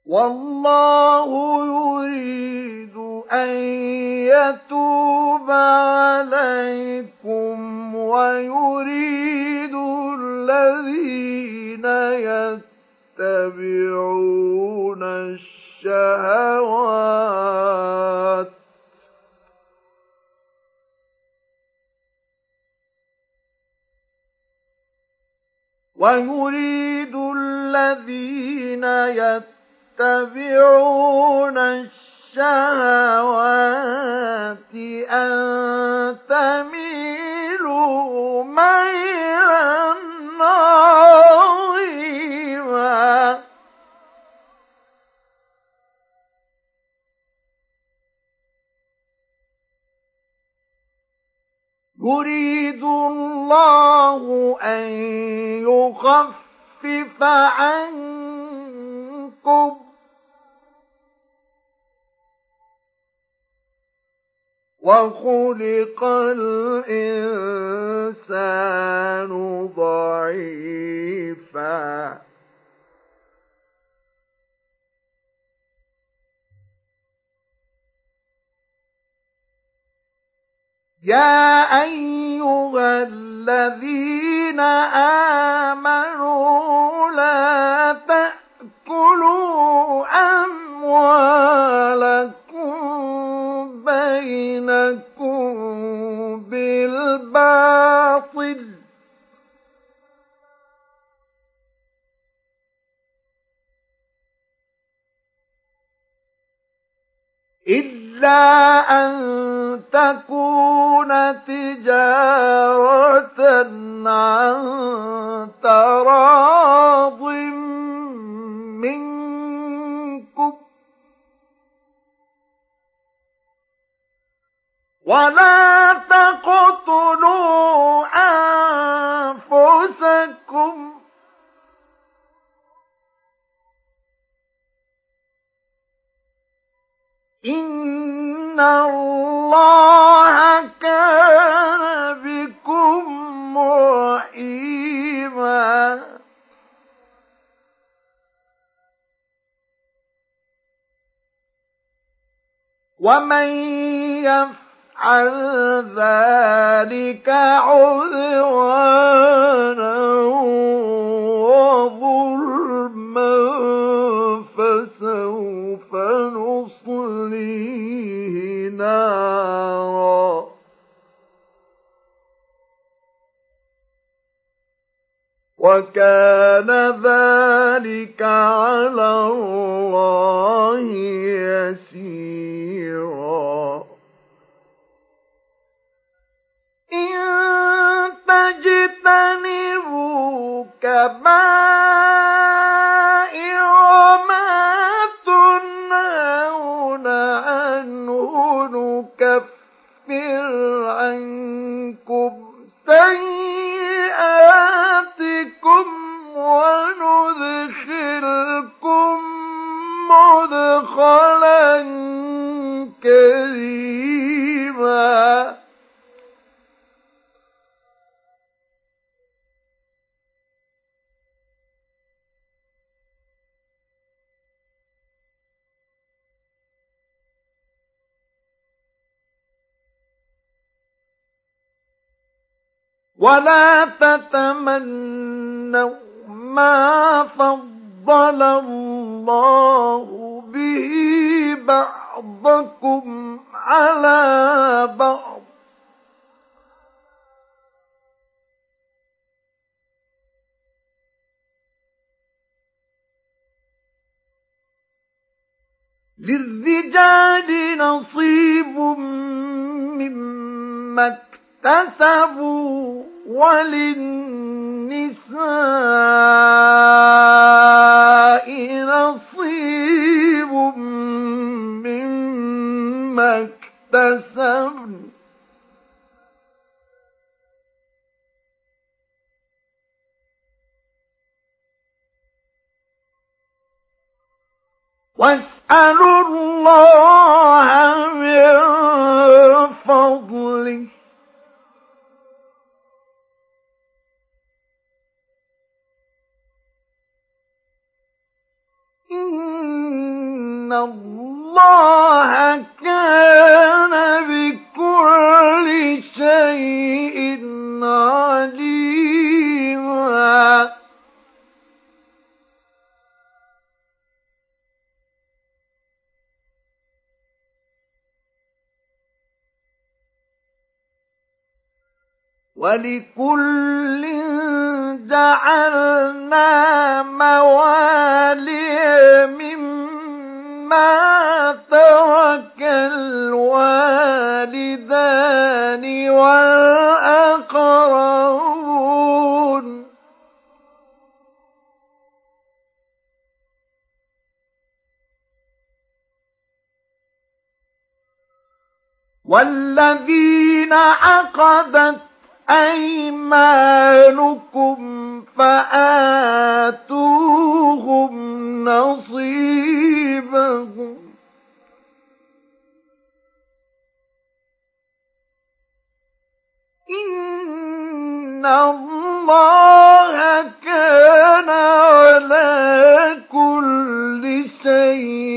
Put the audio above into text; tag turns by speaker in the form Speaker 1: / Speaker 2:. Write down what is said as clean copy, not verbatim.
Speaker 1: والله يريد أن يتوب عليكم ويريد الذين يتبعون الشهوات أن تميلوا ميلا عظيما يريد الله أن يخفف عنكم وخلق الإنسان ضعيفا يا أيها الذين آمنوا لا تأكلوا أموالكم بينكم بالباطل إلا أن تكون تجارة عن تراض منكم ولا تقتلوا أنفسكم إن الله كان بكم رحيما ومن يفعل ذلك عدوانا وظلما فسوف نصليه نارا وكان ذلك على الله يسيرا إن تجتنبوا كبائر ما تنهون عنه نكفر عنكم سيئاتكم وندخلكم مدخلا كريما ولا تتمنوا ما فضل الله به بعضكم على بعض للرجال نصيب مما اكتسبوا وللنساء نصيب مما اكتسبن واسألوا الله من فضله إن إِنَّ اللَّهَ كَانَ بِكُلِّ شَيْءٍ عَلِيمًا وَلِكُلٍّ جَعَلْنَا مَوَالِيَ مِمَّا تَرَكَ الْوَالِدَانِ وَالْأَقْرَبُونَ وَالَّذِينَ عَقَدَتْ أَيْمَانُكُمْ فَآتُوهُمْ نَصِيبَهُمْ إِنَّ اللَّهَ كَانَ عَلَى كُلِّ شَيْءٍ